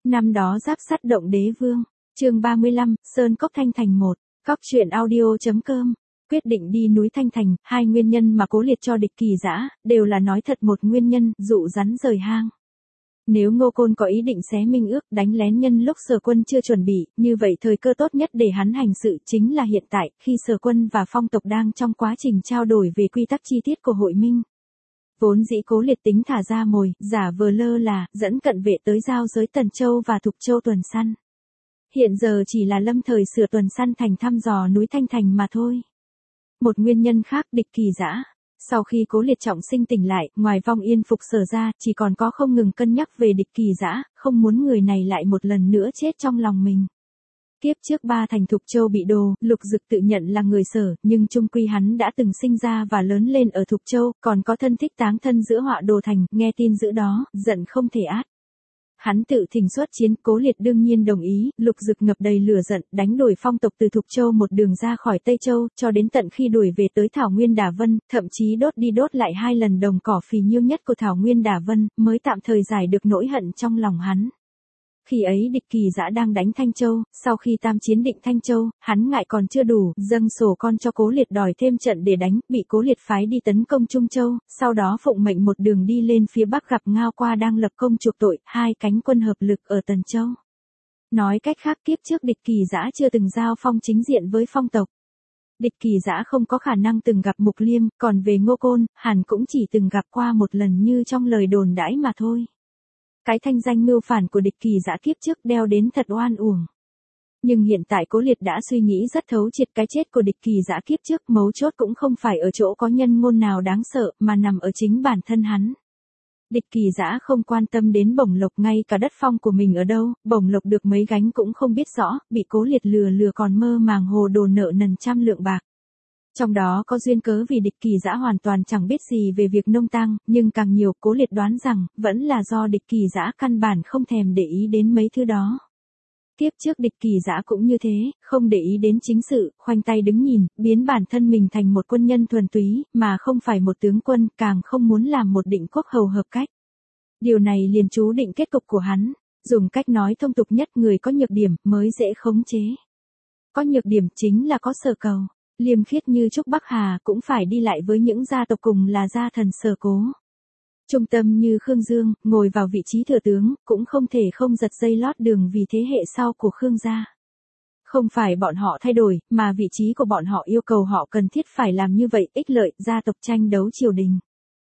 Năm đó giáp sắt động đế vương, chương 35, Sơn Cốc Thanh Thành 1, Cóc truyện audio.com. Quyết định đi núi Thanh Thành, hai nguyên nhân mà Cố Liệt cho địch Kỳ Dã, đều là nói thật một nguyên nhân, dụ rắn rời hang. Nếu Ngô Côn có ý định xé minh ước đánh lén nhân lúc Sở Quân chưa chuẩn bị, như vậy thời cơ tốt nhất để hắn hành sự chính là hiện tại, khi Sở Quân và phong tộc đang trong quá trình trao đổi về quy tắc chi tiết của hội minh. Vốn dĩ Cố Liệt tính thả ra mồi, giả vờ lơ là, dẫn cận vệ tới giao giới Tần Châu và Thục Châu tuần săn. Hiện giờ chỉ là lâm thời sửa tuần săn thành thăm dò núi Thanh Thành mà thôi. Một nguyên nhân khác địch Kỳ Dã. Sau khi Cố Liệt trọng sinh tỉnh lại, ngoài vong yên phục Sở ra, chỉ còn có không ngừng cân nhắc về địch Kỳ Dã, không muốn người này lại một lần nữa chết trong lòng mình. Kiếp trước ba thành Thục Châu bị đồ, Lục Dực tự nhận là người Sở, nhưng chung quy hắn đã từng sinh ra và lớn lên ở Thục Châu, còn có thân thích táng thân giữa Họa Đồ Thành, nghe tin dữ đó, giận không thể át. Hắn tự thỉnh xuất chiến, Cố Liệt đương nhiên đồng ý, Lục Dực ngập đầy lửa giận, đánh đuổi phong tộc từ Thục Châu một đường ra khỏi Tây Châu, cho đến tận khi đuổi về tới Thảo Nguyên Đả Vân, thậm chí đốt đi đốt lại 2 lần đồng cỏ phì nhiêu nhất của Thảo Nguyên Đả Vân, mới tạm thời giải được nỗi hận trong lòng hắn. Khi ấy địch Kỳ Dã đang đánh Thanh Châu, sau khi tam chiến định Thanh Châu, hắn ngại còn chưa đủ, dâng sổ con cho Cố Liệt đòi thêm trận để đánh, bị Cố Liệt phái đi tấn công Trung Châu, sau đó phụng mệnh một đường đi lên phía Bắc gặp Ngao Qua đang lập công chuộc tội, hai cánh quân hợp lực ở Tần Châu. Nói cách khác kiếp trước địch Kỳ Dã chưa từng giao phong chính diện với phong tộc. Địch Kỳ Dã không có khả năng từng gặp Mục Liêm, còn về Ngô Côn, hẳn cũng chỉ từng gặp qua một lần như trong lời đồn đãi mà thôi. Cái thanh danh mưu phản của địch Kỳ Dã kiếp trước đeo đến thật oan uổng. Nhưng hiện tại Cố Liệt đã suy nghĩ rất thấu triệt cái chết của địch Kỳ Dã kiếp trước, mấu chốt cũng không phải ở chỗ có nhân ngôn nào đáng sợ, mà nằm ở chính bản thân hắn. Địch Kỳ Dã không quan tâm đến bổng lộc, ngay cả đất phong của mình ở đâu, bổng lộc được mấy gánh cũng không biết rõ, bị Cố Liệt lừa còn mơ màng hồ đồ nợ nần 100 lượng bạc. Trong đó có duyên cớ vì địch Kỳ Dã hoàn toàn chẳng biết gì về việc nông tang, nhưng càng nhiều Cố Liệt đoán rằng, vẫn là do địch Kỳ Dã căn bản không thèm để ý đến mấy thứ đó. Kiếp trước địch Kỳ Dã cũng như thế, không để ý đến chính sự, khoanh tay đứng nhìn, biến bản thân mình thành một quân nhân thuần túy, mà không phải một tướng quân, càng không muốn làm một định quốc hầu hợp cách. Điều này liền chú định kết cục của hắn, dùng cách nói thông tục nhất, người có nhược điểm mới dễ khống chế. Có nhược điểm chính là có Sở Cầu. Liêm khiết như Trúc Bắc Hà cũng phải đi lại với những gia tộc cùng là gia thần Sở Cố. Trung tâm như Khương Dương, ngồi vào vị trí thừa tướng, cũng không thể không giật dây lót đường vì thế hệ sau của Khương gia. Không phải bọn họ thay đổi, mà vị trí của bọn họ yêu cầu họ cần thiết phải làm như vậy, ích lợi gia tộc tranh đấu triều đình.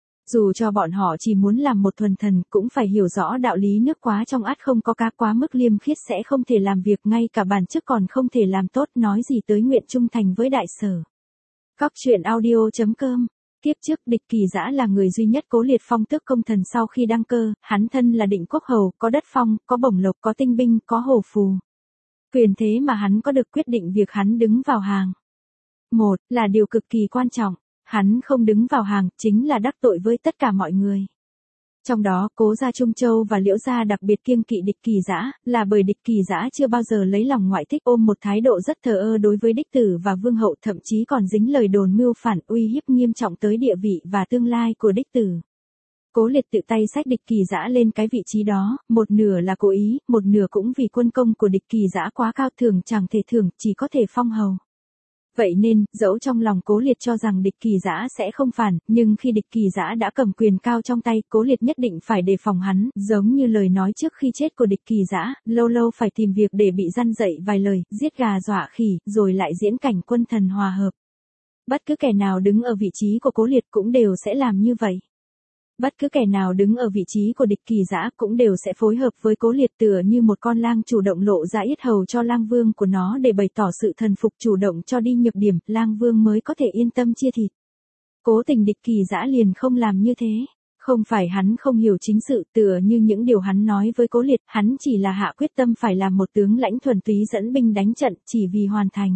Dù cho bọn họ chỉ muốn làm một thuần thần, cũng phải hiểu rõ đạo lý nước quá trong át không có cá, quá mức liêm khiết sẽ không thể làm việc, ngay cả bản chức còn không thể làm tốt, nói gì tới nguyện trung thành với đại sở. Cóc truyện audio.com. Kiếp trước địch Kỳ Dã là người duy nhất Cố Liệt phong tước công thần sau khi đăng cơ, hắn thân là định quốc hầu, có đất phong, có bổng lộc, có tinh binh, có hổ phù. Quyền thế mà hắn có được quyết định việc hắn đứng vào hàng. Một là điều cực kỳ quan trọng. Hắn không đứng vào hàng, chính là đắc tội với tất cả mọi người. Trong đó, Cố gia Trung Châu và Liễu gia đặc biệt kiêng kỵ địch Kỳ Dã, là bởi địch Kỳ Dã chưa bao giờ lấy lòng ngoại thích, ôm một thái độ rất thờ ơ đối với đích tử và vương hậu, thậm chí còn dính lời đồn mưu phản, uy hiếp nghiêm trọng tới địa vị và tương lai của đích tử. Cố Liệt tự tay xách địch Kỳ Dã lên cái vị trí đó, một nửa là cố ý, một nửa cũng vì quân công của địch Kỳ Dã quá cao, thường chẳng thể thưởng, chỉ có thể phong hầu. Vậy nên, dẫu trong lòng Cố Liệt cho rằng địch Kỳ Dã sẽ không phản, nhưng khi địch Kỳ Dã đã cầm quyền cao trong tay, Cố Liệt nhất định phải đề phòng hắn, giống như lời nói trước khi chết của địch Kỳ Dã, lâu lâu phải tìm việc để bị răn dậy vài lời, giết gà dọa khỉ, rồi lại diễn cảnh quân thần hòa hợp. Bất cứ kẻ nào đứng ở vị trí của Cố Liệt cũng đều sẽ làm như vậy. Bất cứ kẻ nào đứng ở vị trí của địch Kỳ Dã cũng đều sẽ phối hợp với Cố Liệt, tựa như một con lang chủ động lộ ra yết hầu cho lang vương của nó để bày tỏ sự thần phục, chủ động cho đi nhược điểm, lang vương mới có thể yên tâm chia thịt. Cố tình địch Kỳ Dã liền không làm như thế. Không phải hắn không hiểu chính sự, tựa như những điều hắn nói với Cố Liệt, hắn chỉ là hạ quyết tâm phải làm một tướng lãnh thuần túy dẫn binh đánh trận, chỉ vì hoàn thành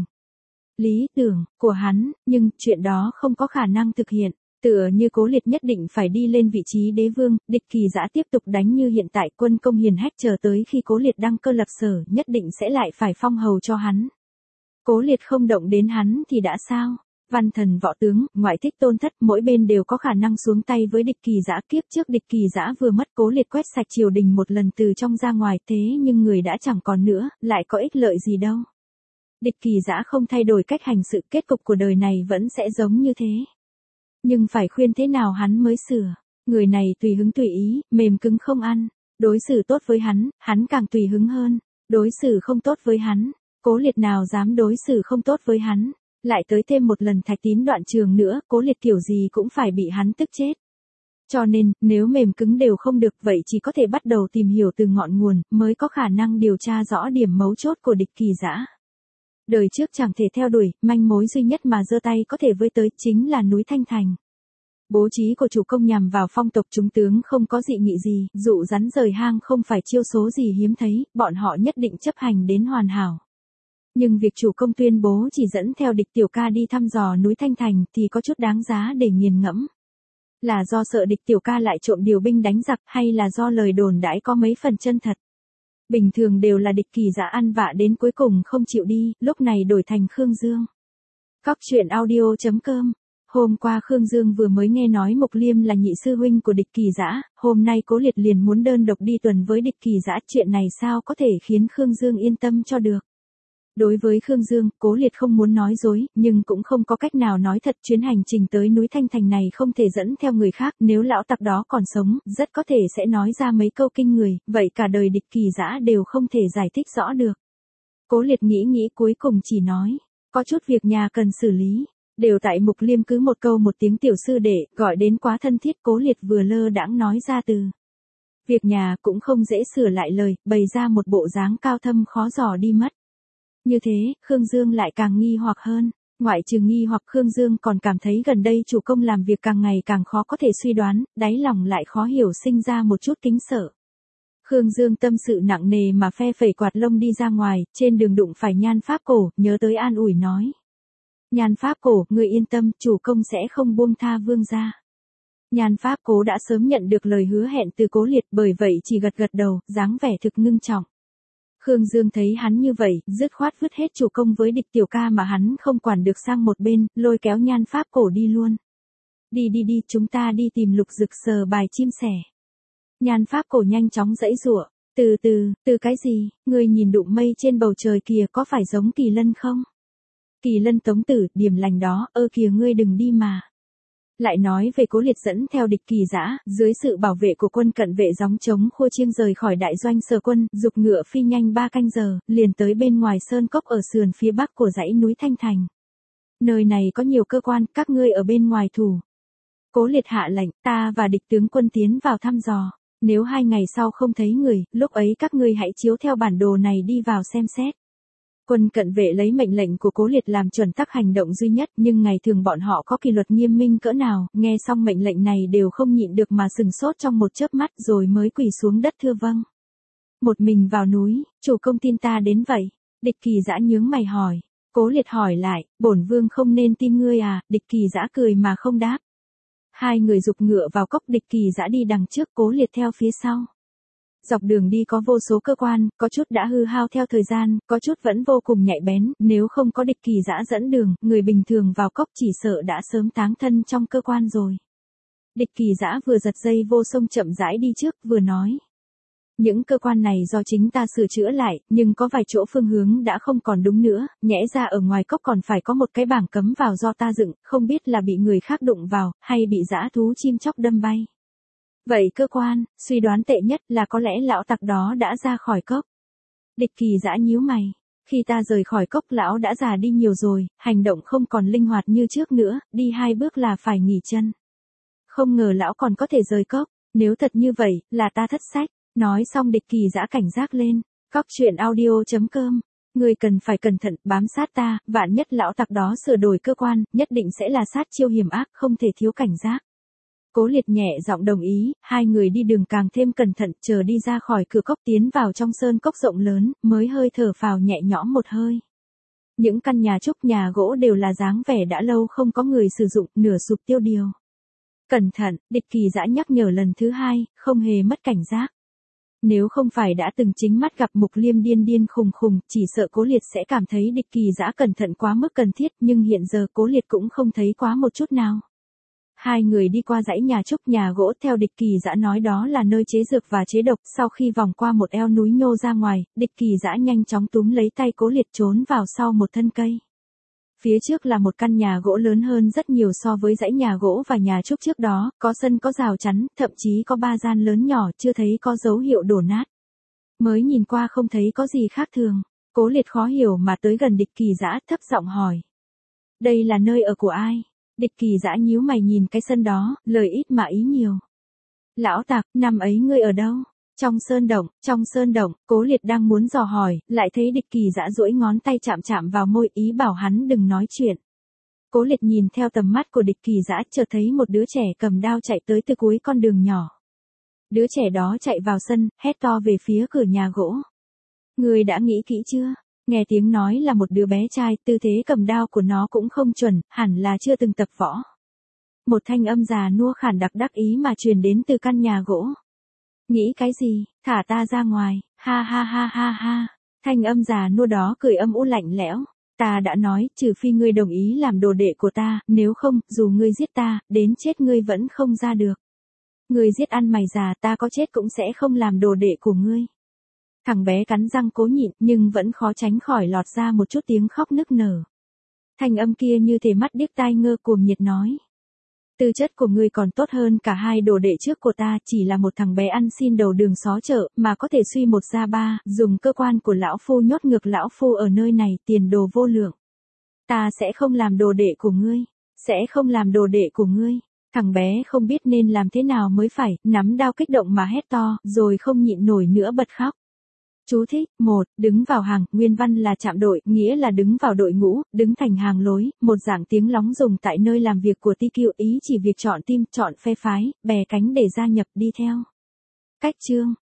lý tưởng của hắn, nhưng chuyện đó không có khả năng thực hiện. Tựa như Cố Liệt nhất định phải đi lên vị trí đế vương, địch Kỳ Dã tiếp tục đánh như hiện tại, quân công hiền hách, chờ tới khi Cố Liệt đăng cơ lập Sở, nhất định sẽ lại phải phong hầu cho hắn. Cố Liệt không động đến hắn thì đã sao? Văn thần võ tướng, ngoại thích tôn thất, mỗi bên đều có khả năng xuống tay với địch Kỳ Dã. Kiếp trước địch Kỳ Dã vừa mất, Cố Liệt quét sạch triều đình một lần từ trong ra ngoài, thế nhưng người đã chẳng còn nữa, lại có ích lợi gì đâu. Địch Kỳ Dã không thay đổi cách hành sự, kết cục của đời này vẫn sẽ giống như thế. Nhưng phải khuyên thế nào hắn mới sửa. Người này tùy hứng tùy ý, mềm cứng không ăn. Đối xử tốt với hắn, hắn càng tùy hứng hơn. Đối xử không tốt với hắn, Cố Liệt nào dám đối xử không tốt với hắn. Lại tới thêm một lần Thạch Tín đoạn trường nữa, Cố Liệt kiểu gì cũng phải bị hắn tức chết. Cho nên, nếu mềm cứng đều không được, vậy chỉ có thể bắt đầu tìm hiểu từ ngọn nguồn, mới có khả năng điều tra rõ điểm mấu chốt của địch Kỳ Dã. Đời trước chẳng thể theo đuổi, manh mối duy nhất mà giơ tay có thể với tới chính là núi Thanh Thành. Bố trí của chủ công nhằm vào phong tộc chúng tướng không có dị nghị gì, dụ rắn rời hang không phải chiêu số gì hiếm thấy, bọn họ nhất định chấp hành đến hoàn hảo. Nhưng việc chủ công tuyên bố chỉ dẫn theo địch tiểu ca đi thăm dò núi Thanh Thành thì có chút đáng giá để nghiền ngẫm. Là do sợ địch tiểu ca lại trộm điều binh đánh giặc hay là do lời đồn đãi có mấy phần chân thật. Bình thường đều là địch Kỳ Dã ăn vạ đến cuối cùng không chịu đi, lúc này đổi thành Khương Dương. Cóc truyện audio.com. Hôm qua Khương Dương vừa mới nghe nói Mục Liêm là nhị sư huynh của địch Kỳ Dã, hôm nay Cố Liệt liền muốn đơn độc đi tuần với địch Kỳ Dã, chuyện này sao có thể khiến Khương Dương yên tâm cho được. Đối với Khương Dương, Cố Liệt không muốn nói dối, nhưng cũng không có cách nào nói thật. Chuyến hành trình tới núi Thanh Thành này không thể dẫn theo người khác, nếu lão tặc đó còn sống, rất có thể sẽ nói ra mấy câu kinh người, vậy cả đời địch Kỳ Dã đều không thể giải thích rõ được. Cố Liệt nghĩ cuối cùng chỉ nói, có chút việc nhà cần xử lý. Đều tại Mục Liêm cứ một câu một tiếng tiểu sư đệ, gọi đến quá thân thiết. Cố Liệt vừa lơ đãng nói ra từ. Việc nhà cũng không dễ sửa lại lời, bày ra một bộ dáng cao thâm khó dò đi mất. Như thế, Khương Dương lại càng nghi hoặc hơn. Ngoại trừ nghi hoặc, Khương Dương còn cảm thấy gần đây chủ công làm việc càng ngày càng khó có thể suy đoán, đáy lòng lại khó hiểu sinh ra một chút kính sợ. Khương Dương tâm sự nặng nề mà phe phẩy quạt lông đi ra ngoài, trên đường đụng phải Nhan Pháp Cổ, nhớ tới an ủi nói. Nhan Pháp Cổ, ngươi yên tâm, chủ công sẽ không buông tha vương gia. Nhan Pháp Cố đã sớm nhận được lời hứa hẹn từ Cố Liệt, bởi vậy chỉ gật gật đầu, dáng vẻ thực ngưng trọng. Khương Dương thấy hắn như vậy, dứt khoát vứt hết chủ công với địch tiểu ca mà hắn không quản được sang một bên, lôi kéo Nhan Pháp Cổ đi luôn. Đi, chúng ta đi tìm Lục Dực sờ bài chim sẻ. Nhan Pháp Cổ nhanh chóng giãy giụa, từ cái gì, ngươi nhìn đụng mây trên bầu trời kìa, có phải giống Kỳ Lân không? Kỳ Lân Tống Tử, điểm lành đó, kìa ngươi đừng đi mà. Lại nói về Cố Liệt dẫn theo địch Kỳ Dã, dưới sự bảo vệ của quân cận vệ gióng trống khua chiêng rời khỏi đại doanh Sở Quân, dục ngựa phi nhanh 3 canh giờ, liền tới bên ngoài sơn cốc ở sườn phía bắc của dãy núi Thanh Thành. Nơi này có nhiều cơ quan, các ngươi ở bên ngoài thủ. Cố Liệt hạ lệnh, ta và địch tướng quân tiến vào thăm dò. Nếu 2 ngày sau không thấy người, lúc ấy các ngươi hãy chiếu theo bản đồ này đi vào xem xét. Quân cận vệ lấy mệnh lệnh của Cố Liệt làm chuẩn tắc hành động duy nhất, nhưng ngày thường bọn họ có kỷ luật nghiêm minh cỡ nào, nghe xong mệnh lệnh này đều không nhịn được mà sừng sốt trong một chớp mắt rồi mới quỳ xuống đất thưa vâng. Một mình vào núi, chủ công tin ta đến vậy. Địch Kỳ Dã nhướng mày hỏi. Cố Liệt hỏi lại, bổn vương không nên tin ngươi à? Địch Kỳ Dã cười mà không đáp. Hai người giục ngựa vào cốc, địch Kỳ Dã đi đằng trước, Cố Liệt theo phía sau. Dọc đường đi có vô số cơ quan, có chút đã hư hao theo thời gian, có chút vẫn vô cùng nhạy bén, nếu không có địch Kỳ Dã dẫn đường, người bình thường vào cốc chỉ sợ đã sớm táng thân trong cơ quan rồi. Địch Kỳ Dã vừa giật dây vô sông chậm rãi đi trước, vừa nói. Những cơ quan này do chính ta sửa chữa lại, nhưng có vài chỗ phương hướng đã không còn đúng nữa, nhẽ ra ở ngoài cốc còn phải có một cái bảng cấm vào do ta dựng, không biết là bị người khác đụng vào, hay bị dã thú chim chóc đâm bay. Vậy cơ quan, suy đoán tệ nhất là có lẽ lão tặc đó đã ra khỏi cốc. Địch Kỳ Dã nhíu mày. Khi ta rời khỏi cốc lão đã già đi nhiều rồi, hành động không còn linh hoạt như trước nữa, đi 2 bước là phải nghỉ chân. Không ngờ lão còn có thể rời cốc, nếu thật như vậy, là ta thất sách. Nói xong địch Kỳ Dã cảnh giác lên. Cóc truyện audio.com. Người cần phải cẩn thận, bám sát ta, vạn nhất lão tặc đó sửa đổi cơ quan, nhất định sẽ là sát chiêu hiểm ác, không thể thiếu cảnh giác. Cố Liệt nhẹ giọng đồng ý, hai người đi đường càng thêm cẩn thận, chờ đi ra khỏi cửa cốc tiến vào trong sơn cốc rộng lớn, mới hơi thở phào nhẹ nhõm một hơi. Những căn nhà trúc nhà gỗ đều là dáng vẻ đã lâu không có người sử dụng, nửa sụp tiêu điều. Cẩn thận, địch Kỳ Dã nhắc nhở lần thứ 2, không hề mất cảnh giác. Nếu không phải đã từng chính mắt gặp Mục Liêm điên điên khùng khùng, chỉ sợ Cố Liệt sẽ cảm thấy địch Kỳ Dã cẩn thận quá mức cần thiết, nhưng hiện giờ Cố Liệt cũng không thấy quá một chút nào. Hai người đi qua dãy nhà trúc nhà gỗ, theo địch Kỳ Dã nói đó là nơi chế dược và chế độc, sau khi vòng qua một eo núi nhô ra ngoài, địch Kỳ Dã nhanh chóng túm lấy tay Cố Liệt trốn vào sau một thân cây. Phía trước là một căn nhà gỗ lớn hơn rất nhiều so với dãy nhà gỗ và nhà trúc trước đó, có sân có rào chắn, thậm chí có 3 gian lớn nhỏ, chưa thấy có dấu hiệu đổ nát. Mới nhìn qua không thấy có gì khác thường. Cố Liệt khó hiểu mà tới gần địch Kỳ Dã, thấp giọng hỏi. Đây là nơi ở của ai? Địch Kỳ Dã nhíu mày nhìn cái sân đó, lời ít mà ý nhiều. Lão tặc, năm ấy ngươi ở đâu? Trong sơn động, Cố Liệt đang muốn dò hỏi, lại thấy địch Kỳ Dã duỗi ngón tay chạm chạm vào môi, ý bảo hắn đừng nói chuyện. Cố Liệt nhìn theo tầm mắt của địch Kỳ Dã, chợt thấy một đứa trẻ cầm đao chạy tới từ cuối con đường nhỏ. Đứa trẻ đó chạy vào sân, hét to về phía cửa nhà gỗ. Ngươi đã nghĩ kỹ chưa? Nghe tiếng nói là một đứa bé trai, tư thế cầm đao của nó cũng không chuẩn, hẳn là chưa từng tập võ. Một thanh âm già nua khản đặc đắc ý mà truyền đến từ căn nhà gỗ. Nghĩ cái gì, thả ta ra ngoài, ha ha ha ha ha. Thanh âm già nua đó cười âm u lạnh lẽo. Ta đã nói, trừ phi ngươi đồng ý làm đồ đệ của ta, nếu không, dù ngươi giết ta, đến chết ngươi vẫn không ra được. Ngươi giết ăn mày già, ta có chết cũng sẽ không làm đồ đệ của ngươi. Thằng bé cắn răng cố nhịn, nhưng vẫn khó tránh khỏi lọt ra một chút tiếng khóc nức nở. Thanh âm kia như thể mắt điếc tai ngơ cuồng nhiệt nói. Tư chất của ngươi còn tốt hơn cả hai đồ đệ trước của ta, chỉ là một thằng bé ăn xin đầu đường xó chợ, mà có thể suy một ra ba, dùng cơ quan của lão phu nhốt ngược lão phu ở nơi này, tiền đồ vô lượng. Ta sẽ không làm đồ đệ của ngươi, sẽ không làm đồ đệ của ngươi. Thằng bé không biết nên làm thế nào mới phải, nắm đao kích động mà hét to, rồi không nhịn nổi nữa bật khóc. Chú thích, 1, đứng vào hàng, nguyên văn là chạm đội, nghĩa là đứng vào đội ngũ, đứng thành hàng lối, một dạng tiếng lóng dùng tại nơi làm việc của TQ, ý chỉ việc chọn team, chọn phe phái, bè cánh để gia nhập đi theo. Cách chương